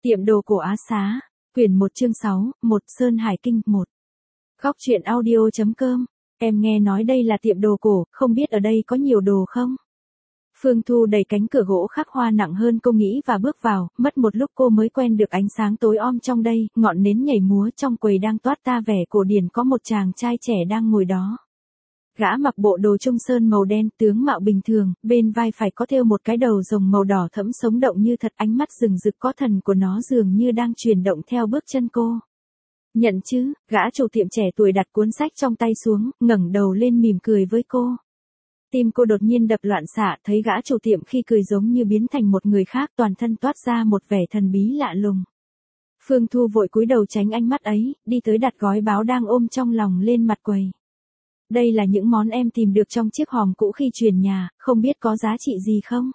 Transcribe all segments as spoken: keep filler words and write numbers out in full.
Tiệm đồ cổ Á Xá, quyển một chương sáu, một Sơn Hải Kinh, một. Góc truyện audio.com, em nghe nói đây là tiệm đồ cổ, không biết ở đây có nhiều đồ không? Phương Thu đẩy cánh cửa gỗ khắc hoa nặng hơn cô nghĩ và bước vào, mất một lúc cô mới quen được ánh sáng tối om trong đây, ngọn nến nhảy múa trong quầy đang toát ra vẻ cổ điển, có một chàng trai trẻ đang ngồi đó. Gã mặc bộ đồ trung sơn màu đen, tướng mạo bình thường, bên vai phải có thêu một cái đầu rồng màu đỏ thẫm sống động như thật, ánh mắt rừng rực có thần của nó dường như đang chuyển động theo bước chân cô. Nhận chứ, gã chủ tiệm trẻ tuổi đặt cuốn sách trong tay xuống, ngẩng đầu lên mỉm cười với cô. Tim cô đột nhiên đập loạn xạ, thấy gã chủ tiệm khi cười giống như biến thành một người khác, toàn thân toát ra một vẻ thần bí lạ lùng. Phương Thu vội cúi đầu tránh ánh mắt ấy, đi tới đặt gói báo đang ôm trong lòng lên mặt quầy. Đây là những món em tìm được trong chiếc hòm cũ khi chuyển nhà, không biết có giá trị gì không?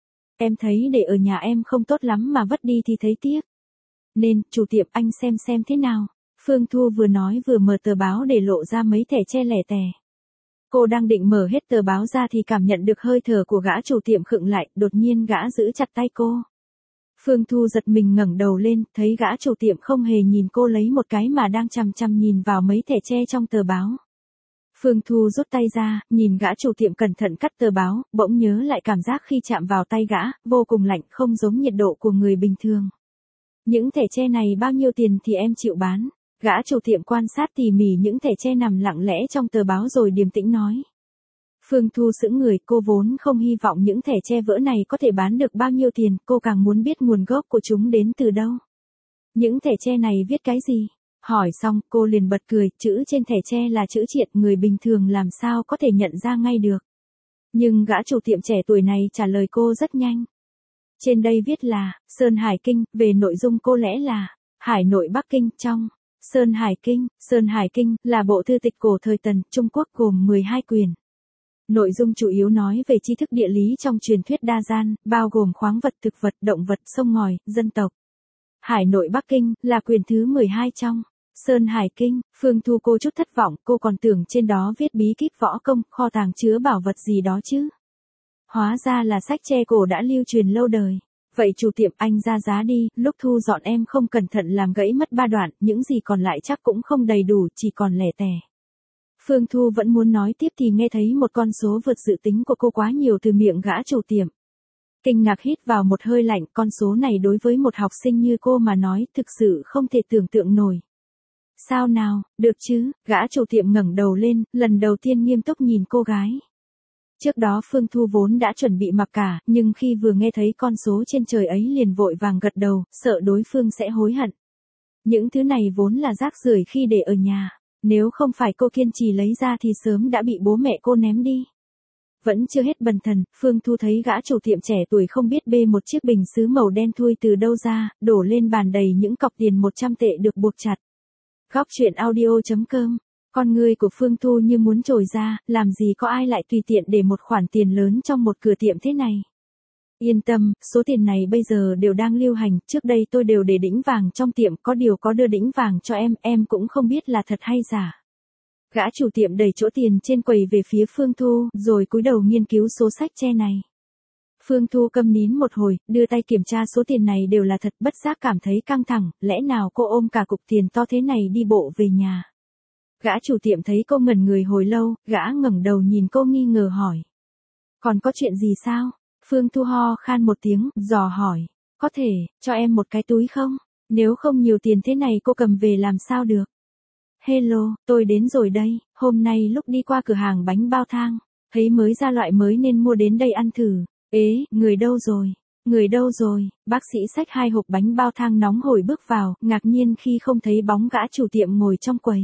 Em thấy để ở nhà em không tốt lắm mà vất đi thì thấy tiếc. Nên, chủ tiệm anh xem xem thế nào. Phương Thu vừa nói vừa mở tờ báo để lộ ra mấy thẻ tre lẻ tẻ. Cô đang định mở hết tờ báo ra thì cảm nhận được hơi thở của gã chủ tiệm khựng lại, đột nhiên gã giữ chặt tay cô. Phương Thu giật mình ngẩng đầu lên, thấy gã chủ tiệm không hề nhìn cô lấy một cái mà đang chằm chằm nhìn vào mấy thẻ tre trong tờ báo. Phương Thu rút tay ra, nhìn gã chủ tiệm cẩn thận cắt tờ báo, bỗng nhớ lại cảm giác khi chạm vào tay gã, vô cùng lạnh, không giống nhiệt độ của người bình thường. Những thẻ tre này bao nhiêu tiền thì em chịu bán? Gã chủ tiệm quan sát tỉ mỉ những thẻ tre nằm lặng lẽ trong tờ báo rồi điềm tĩnh nói. Phương Thu sững người, cô vốn không hy vọng những thẻ tre vỡ này có thể bán được bao nhiêu tiền, cô càng muốn biết nguồn gốc của chúng đến từ đâu. Những thẻ tre này viết cái gì? Hỏi xong, cô liền bật cười, chữ trên thẻ tre là chữ Triệt, người bình thường làm sao có thể nhận ra ngay được. Nhưng gã chủ tiệm trẻ tuổi này trả lời cô rất nhanh. Trên đây viết là, Sơn Hải Kinh, về nội dung cô lẽ là, Hải Nội Bắc Kinh, trong, Sơn Hải Kinh. Sơn Hải Kinh, là bộ thư tịch cổ thời Tần, Trung Quốc gồm mười hai quyển. Nội dung chủ yếu nói về tri thức địa lý trong truyền thuyết đa gian, bao gồm khoáng vật, thực vật, động vật, sông ngòi, dân tộc. Hải Nội Bắc Kinh, là quyển thứ mười hai trong Sơn Hải Kinh. Phương Thu cô chút thất vọng, cô còn tưởng trên đó viết bí kíp võ công, kho tàng chứa bảo vật gì đó chứ. Hóa ra là sách tre cổ đã lưu truyền lâu đời. Vậy chủ tiệm anh ra giá đi, lúc thu dọn em không cẩn thận làm gãy mất ba đoạn, những gì còn lại chắc cũng không đầy đủ, chỉ còn lẻ tẻ. Phương Thu vẫn muốn nói tiếp thì nghe thấy một con số vượt dự tính của cô quá nhiều từ miệng gã chủ tiệm. Kinh ngạc hít vào một hơi lạnh, con số này đối với một học sinh như cô mà nói thực sự không thể tưởng tượng nổi. Sao nào, được chứ, gã chủ tiệm ngẩng đầu lên, lần đầu tiên nghiêm túc nhìn cô gái. Trước đó Phương Thu vốn đã chuẩn bị mặc cả, nhưng khi vừa nghe thấy con số trên trời ấy liền vội vàng gật đầu, sợ đối phương sẽ hối hận. Những thứ này vốn là rác rưởi khi để ở nhà, nếu không phải cô kiên trì lấy ra thì sớm đã bị bố mẹ cô ném đi. Vẫn chưa hết bần thần, Phương Thu thấy gã chủ tiệm trẻ tuổi không biết bê một chiếc bình sứ màu đen thui từ đâu ra, đổ lên bàn đầy những cọc tiền một trăm tệ được buộc chặt. Góc truyện audio.com, con người của Phương Thu như muốn trồi ra, làm gì có ai lại tùy tiện để một khoản tiền lớn trong một cửa tiệm thế này. Yên tâm, số tiền này bây giờ đều đang lưu hành, trước đây tôi đều để đĩnh vàng trong tiệm, có điều có đưa đĩnh vàng cho em, em cũng không biết là thật hay giả. Gã chủ tiệm đẩy chỗ tiền trên quầy về phía Phương Thu, rồi cúi đầu nghiên cứu số sách tre này. Phương Thu câm nín một hồi, đưa tay kiểm tra số tiền này đều là thật, bất giác cảm thấy căng thẳng, lẽ nào cô ôm cả cục tiền to thế này đi bộ về nhà. Gã chủ tiệm thấy cô ngẩn người hồi lâu, gã ngẩng đầu nhìn cô nghi ngờ hỏi. Còn có chuyện gì sao? Phương Thu ho khan một tiếng, dò hỏi, có thể, cho em một cái túi không? Nếu không nhiều tiền thế này cô cầm về làm sao được? Hello, tôi đến rồi đây, hôm nay lúc đi qua cửa hàng bánh bao thang, thấy mới ra loại mới nên mua đến đây ăn thử. Ế, người đâu rồi? Người đâu rồi? Bác sĩ xách hai hộp bánh bao thang nóng hổi bước vào, ngạc nhiên khi không thấy bóng gã chủ tiệm ngồi trong quầy.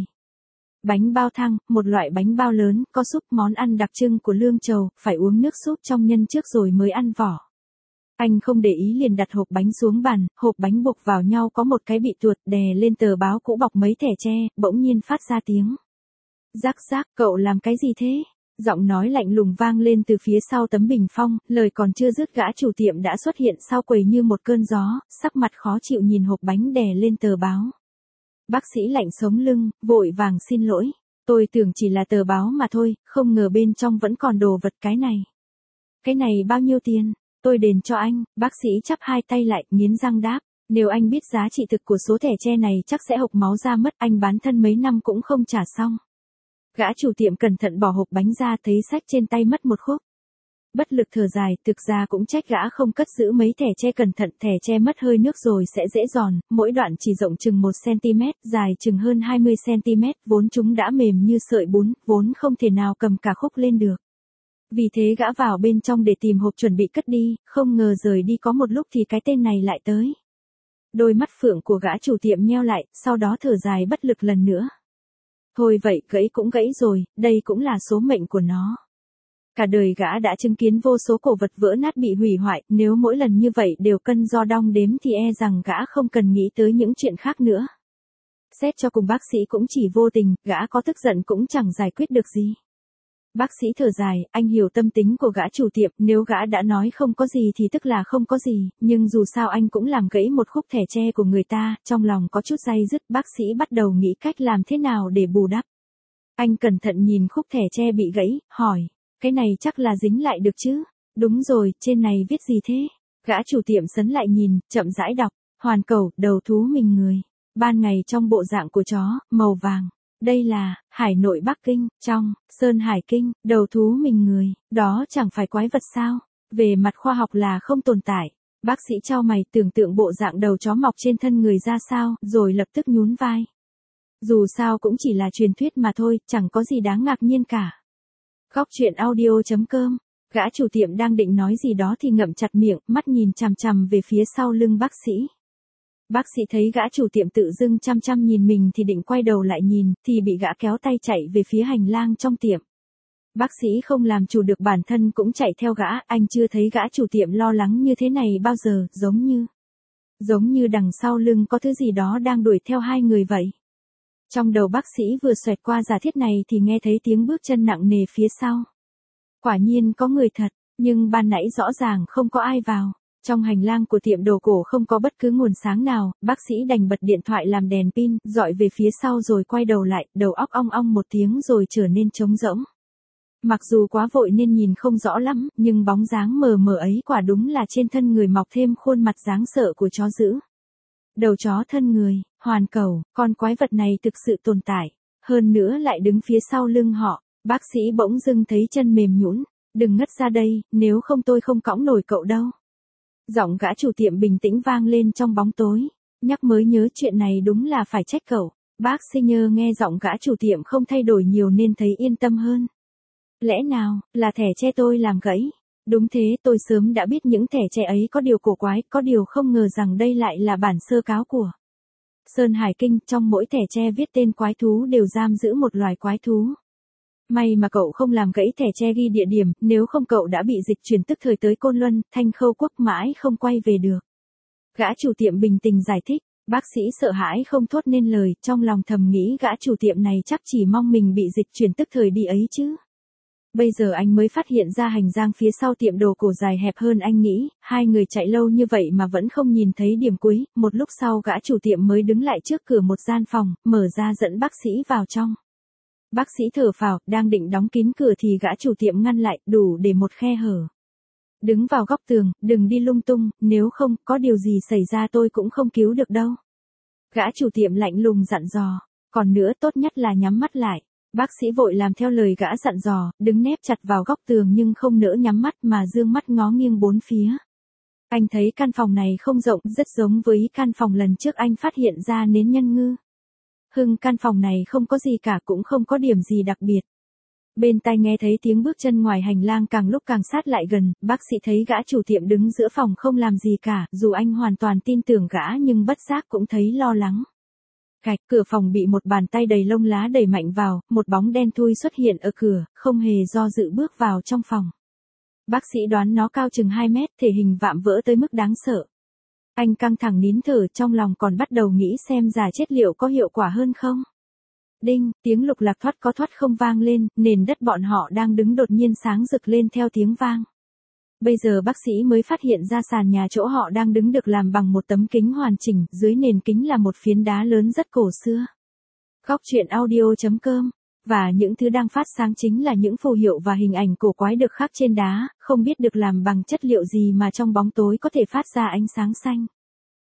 Bánh bao thang, một loại bánh bao lớn, có súp, món ăn đặc trưng của Lương Châu, phải uống nước súp trong nhân trước rồi mới ăn vỏ. Anh không để ý liền đặt hộp bánh xuống bàn, hộp bánh buộc vào nhau có một cái bị tuột, đè lên tờ báo cũ bọc mấy thẻ tre, bỗng nhiên phát ra tiếng. Rắc rắc, cậu làm cái gì thế? Giọng nói lạnh lùng vang lên từ phía sau tấm bình phong, lời còn chưa dứt gã chủ tiệm đã xuất hiện sau quầy như một cơn gió, sắc mặt khó chịu nhìn hộp bánh đè lên tờ báo. Bác sĩ lạnh sống lưng, vội vàng xin lỗi. Tôi tưởng chỉ là tờ báo mà thôi, không ngờ bên trong vẫn còn đồ vật cái này. Cái này bao nhiêu tiền? Tôi đền cho anh, bác sĩ chắp hai tay lại, nghiến răng đáp. Nếu anh biết giá trị thực của số thẻ tre này chắc sẽ hộc máu ra mất, anh bán thân mấy năm cũng không trả xong. Gã chủ tiệm cẩn thận bỏ hộp bánh ra, thấy sách trên tay mất một khúc. Bất lực thở dài, thực ra cũng trách gã không cất giữ mấy thẻ tre cẩn thận, thẻ tre mất hơi nước rồi sẽ dễ giòn, mỗi đoạn chỉ rộng chừng một xăng-ti-mét, dài chừng hơn hai mươi xăng-ti-mét, vốn chúng đã mềm như sợi bún, vốn không thể nào cầm cả khúc lên được. Vì thế gã vào bên trong để tìm hộp chuẩn bị cất đi, không ngờ rời đi có một lúc thì cái tên này lại tới. Đôi mắt phượng của gã chủ tiệm nheo lại, sau đó thở dài bất lực lần nữa. Thôi vậy, gãy cũng gãy rồi, đây cũng là số mệnh của nó. Cả đời gã đã chứng kiến vô số cổ vật vỡ nát bị hủy hoại, nếu mỗi lần như vậy đều cân đo đong đếm thì e rằng gã không cần nghĩ tới những chuyện khác nữa. Xét cho cùng bác sĩ cũng chỉ vô tình, gã có tức giận cũng chẳng giải quyết được gì. Bác sĩ thở dài, anh hiểu tâm tính của gã chủ tiệm, nếu gã đã nói không có gì thì tức là không có gì, nhưng dù sao anh cũng làm gãy một khúc thẻ tre của người ta, trong lòng có chút day dứt, bác sĩ bắt đầu nghĩ cách làm thế nào để bù đắp. Anh cẩn thận nhìn khúc thẻ tre bị gãy, hỏi, cái này chắc là dính lại được chứ? Đúng rồi, trên này viết gì thế? Gã chủ tiệm sấn lại nhìn, chậm rãi đọc, hoàn cầu, đầu thú mình người. Ban ngày trong bộ dạng của chó, màu vàng. Đây là, Hải Nội Bắc Kinh, trong, Sơn Hải Kinh, đầu thú mình người, đó chẳng phải quái vật sao? Về mặt khoa học là không tồn tại. Bác sĩ chau mày tưởng tượng bộ dạng đầu chó mọc trên thân người ra sao, rồi lập tức nhún vai. Dù sao cũng chỉ là truyền thuyết mà thôi, chẳng có gì đáng ngạc nhiên cả. Góc truyện audio chấm com, gã chủ tiệm đang định nói gì đó thì ngậm chặt miệng, mắt nhìn chằm chằm về phía sau lưng bác sĩ. Bác sĩ thấy gã chủ tiệm tự dưng chăm chăm nhìn mình thì định quay đầu lại nhìn, thì bị gã kéo tay chạy về phía hành lang trong tiệm. Bác sĩ không làm chủ được bản thân cũng chạy theo gã, anh chưa thấy gã chủ tiệm lo lắng như thế này bao giờ, giống như... Giống như đằng sau lưng có thứ gì đó đang đuổi theo hai người vậy. Trong đầu bác sĩ vừa xoẹt qua giả thiết này thì nghe thấy tiếng bước chân nặng nề phía sau. Quả nhiên có người thật, nhưng ban nãy rõ ràng không có ai vào. Trong hành lang của tiệm đồ cổ không có bất cứ nguồn sáng nào, bác sĩ đành bật điện thoại làm đèn pin, dọi về phía sau rồi quay đầu lại, đầu óc ong ong một tiếng rồi trở nên trống rỗng. Mặc dù quá vội nên nhìn không rõ lắm, nhưng bóng dáng mờ mờ ấy quả đúng là trên thân người mọc thêm khuôn mặt đáng sợ của chó dữ. Đầu chó thân người, hoàn cầu, con quái vật này thực sự tồn tại, hơn nữa lại đứng phía sau lưng họ. Bác sĩ bỗng dưng thấy chân mềm nhũn, đừng ngất ra đây, nếu không tôi không cõng nổi cậu đâu. Giọng gã chủ tiệm bình tĩnh vang lên trong bóng tối, nhắc mới nhớ chuyện này đúng là phải trách cậu. Bác sĩ nhờ nghe giọng gã chủ tiệm không thay đổi nhiều nên thấy yên tâm hơn. Lẽ nào, là thẻ tre tôi làm gãy? Đúng thế, tôi sớm đã biết những thẻ tre ấy có điều cổ quái, có điều không ngờ rằng đây lại là bản sơ cáo của Sơn Hải Kinh, trong mỗi thẻ tre viết tên quái thú đều giam giữ một loài quái thú. May mà cậu không làm gãy thẻ tre ghi địa điểm, nếu không cậu đã bị dịch chuyển tức thời tới Côn Luân, Thanh Khâu Quốc mãi không quay về được. Gã chủ tiệm bình tĩnh giải thích, bác sĩ sợ hãi không thốt nên lời, trong lòng thầm nghĩ gã chủ tiệm này chắc chỉ mong mình bị dịch chuyển tức thời đi ấy chứ. Bây giờ anh mới phát hiện ra hành lang phía sau tiệm đồ cổ dài hẹp hơn anh nghĩ, hai người chạy lâu như vậy mà vẫn không nhìn thấy điểm cuối, một lúc sau gã chủ tiệm mới đứng lại trước cửa một gian phòng, mở ra dẫn bác sĩ vào trong. Bác sĩ thở phào, đang định đóng kín cửa thì gã chủ tiệm ngăn lại, đủ để một khe hở. Đứng vào góc tường, đừng đi lung tung, nếu không, có điều gì xảy ra tôi cũng không cứu được đâu. Gã chủ tiệm lạnh lùng dặn dò, còn nữa tốt nhất là nhắm mắt lại. Bác sĩ vội làm theo lời gã dặn dò, đứng nép chặt vào góc tường nhưng không nỡ nhắm mắt mà dương mắt ngó nghiêng bốn phía. Anh thấy căn phòng này không rộng, rất giống với căn phòng lần trước anh phát hiện ra nến nhân ngư. Hưng, căn phòng này không có gì cả, cũng không có điểm gì đặc biệt. Bên tai nghe thấy tiếng bước chân ngoài hành lang càng lúc càng sát lại gần, bác sĩ thấy gã chủ tiệm đứng giữa phòng không làm gì cả, dù anh hoàn toàn tin tưởng gã nhưng bất giác cũng thấy lo lắng. Gạch, cửa phòng bị một bàn tay đầy lông lá đẩy mạnh vào, một bóng đen thui xuất hiện ở cửa, không hề do dự bước vào trong phòng. Bác sĩ đoán nó cao chừng hai mét, thể hình vạm vỡ tới mức đáng sợ. Anh căng thẳng nín thở, trong lòng còn bắt đầu nghĩ xem giả chết liệu có hiệu quả hơn không. Đinh, tiếng lục lạc thoát có thoát không vang lên, nền đất bọn họ đang đứng đột nhiên sáng rực lên theo tiếng vang. Bây giờ bác sĩ mới phát hiện ra sàn nhà chỗ họ đang đứng được làm bằng một tấm kính hoàn chỉnh, dưới nền kính là một phiến đá lớn rất cổ xưa. Góc truyện audio chấm com, và những thứ đang phát sáng chính là những phù hiệu và hình ảnh cổ quái được khắc trên đá, không biết được làm bằng chất liệu gì mà trong bóng tối có thể phát ra ánh sáng xanh.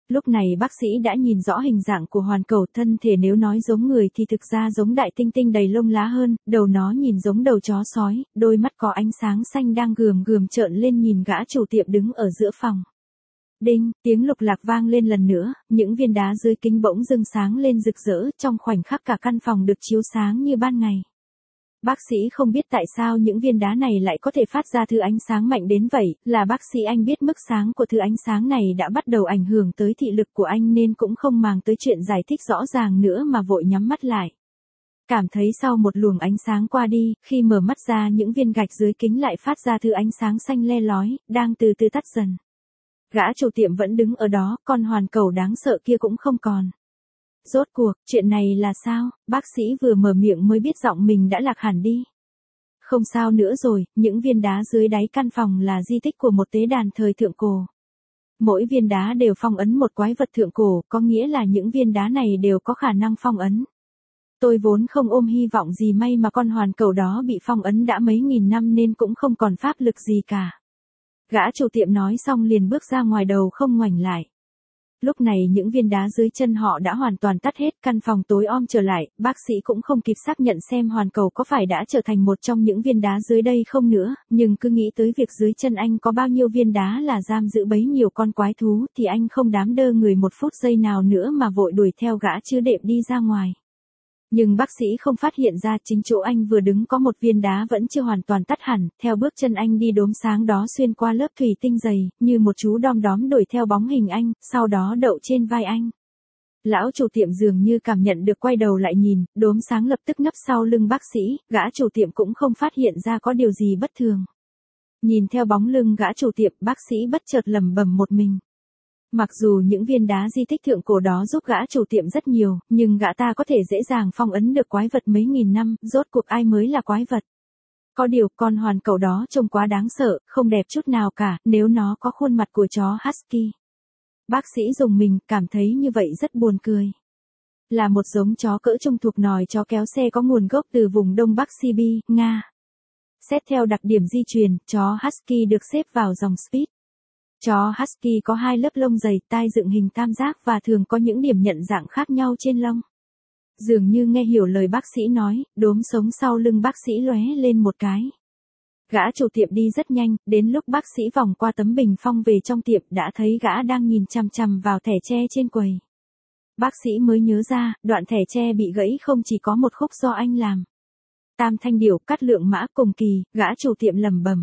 Lúc này bác sĩ đã nhìn rõ hình dạng của hoàn cầu, thân thể nếu nói giống người thì thực ra giống đại tinh tinh đầy lông lá hơn, đầu nó nhìn giống đầu chó sói, đôi mắt có ánh sáng xanh đang gườm gườm trợn lên nhìn gã chủ tiệm đứng ở giữa phòng. Đinh, tiếng lục lạc vang lên lần nữa, những viên đá dưới kính bỗng dưng sáng lên rực rỡ, trong khoảnh khắc cả căn phòng được chiếu sáng như ban ngày. Bác sĩ không biết tại sao những viên đá này lại có thể phát ra thứ ánh sáng mạnh đến vậy, là bác sĩ anh biết mức sáng của thứ ánh sáng này đã bắt đầu ảnh hưởng tới thị lực của anh nên cũng không màng tới chuyện giải thích rõ ràng nữa mà vội nhắm mắt lại. Cảm thấy sau một luồng ánh sáng qua đi, khi mở mắt ra những viên gạch dưới kính lại phát ra thứ ánh sáng xanh le lói, đang từ từ tắt dần. Gã chủ tiệm vẫn đứng ở đó, con hoàn cầu đáng sợ kia cũng không còn. Rốt cuộc, chuyện này là sao? Bác sĩ vừa mở miệng mới biết giọng mình đã lạc hẳn đi. Không sao nữa rồi, những viên đá dưới đáy căn phòng là di tích của một tế đàn thời thượng cổ. Mỗi viên đá đều phong ấn một quái vật thượng cổ, có nghĩa là những viên đá này đều có khả năng phong ấn. Tôi vốn không ôm hy vọng gì, may mà con hoàn cầu đó bị phong ấn đã mấy nghìn năm nên cũng không còn pháp lực gì cả. Gã chủ tiệm nói xong liền bước ra ngoài, đầu không ngoảnh lại. Lúc này những viên đá dưới chân họ đã hoàn toàn tắt hết, căn phòng tối om trở lại, bác sĩ cũng không kịp xác nhận xem hoàn cầu có phải đã trở thành một trong những viên đá dưới đây không nữa, nhưng cứ nghĩ tới việc dưới chân anh có bao nhiêu viên đá là giam giữ bấy nhiều con quái thú thì anh không đám đơ người một phút giây nào nữa mà vội đuổi theo gã chữ đệm đi ra ngoài. Nhưng bác sĩ không phát hiện ra chính chỗ anh vừa đứng có một viên đá vẫn chưa hoàn toàn tắt hẳn, theo bước chân anh đi đốm sáng đó xuyên qua lớp thủy tinh dày, như một chú đom đóm đuổi theo bóng hình anh, sau đó đậu trên vai anh. Lão chủ tiệm dường như cảm nhận được, quay đầu lại nhìn, đốm sáng lập tức nấp sau lưng bác sĩ, gã chủ tiệm cũng không phát hiện ra có điều gì bất thường. Nhìn theo bóng lưng gã chủ tiệm, bác sĩ bất chợt lẩm bẩm một mình. Mặc dù những viên đá di tích thượng cổ đó giúp gã chủ tiệm rất nhiều, nhưng gã ta có thể dễ dàng phong ấn được quái vật mấy nghìn năm, rốt cuộc ai mới là quái vật. Có điều, con hoàn cầu đó trông quá đáng sợ, không đẹp chút nào cả, nếu nó có khuôn mặt của chó Husky. Bác sĩ dùng mình, cảm thấy như vậy rất buồn cười. Là một giống chó cỡ trung thuộc nòi chó kéo xe có nguồn gốc từ vùng Đông Bắc Siberia, Nga. Xét theo đặc điểm di truyền, chó Husky được xếp vào dòng Spitz. Chó Husky có hai lớp lông dày, tai dựng hình tam giác và thường có những điểm nhận dạng khác nhau trên lông. Dường như nghe hiểu lời bác sĩ nói, đốm sống sau lưng bác sĩ lóe lên một cái. Gã chủ tiệm đi rất nhanh, đến lúc bác sĩ vòng qua tấm bình phong về trong tiệm đã thấy gã đang nhìn chằm chằm vào thẻ tre trên quầy. Bác sĩ mới nhớ ra, đoạn thẻ tre bị gãy không chỉ có một khúc do anh làm. Tam thanh điểu, cát lượng mã, cùng kỳ, gã chủ tiệm lẩm bẩm.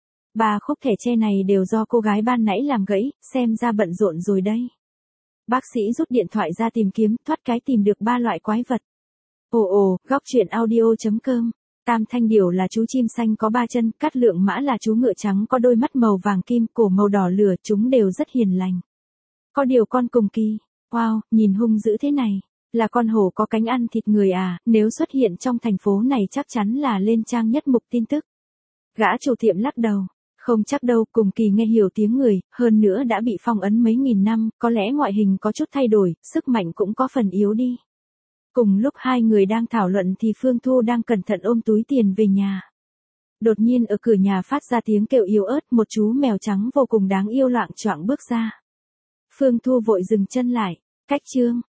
Ba khúc thẻ tre này đều do cô gái ban nãy làm gãy, xem ra bận rộn rồi đây. Bác sĩ rút điện thoại ra tìm kiếm, thoát cái tìm được ba loại quái vật. Ồ ồ, góc truyện audio chấm com. Tam thanh điểu là chú chim xanh có ba chân, cát lượng mã là chú ngựa trắng có đôi mắt màu vàng kim, cổ màu đỏ lửa, chúng đều rất hiền lành. Có điều con cùng kỳ, wow, nhìn hung dữ thế này, là con hổ có cánh ăn thịt người à, nếu xuất hiện trong thành phố này chắc chắn là lên trang nhất mục tin tức. Gã chủ tiệm lắc đầu. Không chắc đâu, cùng kỳ nghe hiểu tiếng người, hơn nữa đã bị phong ấn mấy nghìn năm, có lẽ ngoại hình có chút thay đổi, sức mạnh cũng có phần yếu đi. Cùng lúc hai người đang thảo luận thì Phương Thu đang cẩn thận ôm túi tiền về nhà. Đột nhiên ở cửa nhà phát ra tiếng kêu yếu ớt, một chú mèo trắng vô cùng đáng yêu loạng choạng bước ra. Phương Thu vội dừng chân lại, cách chương.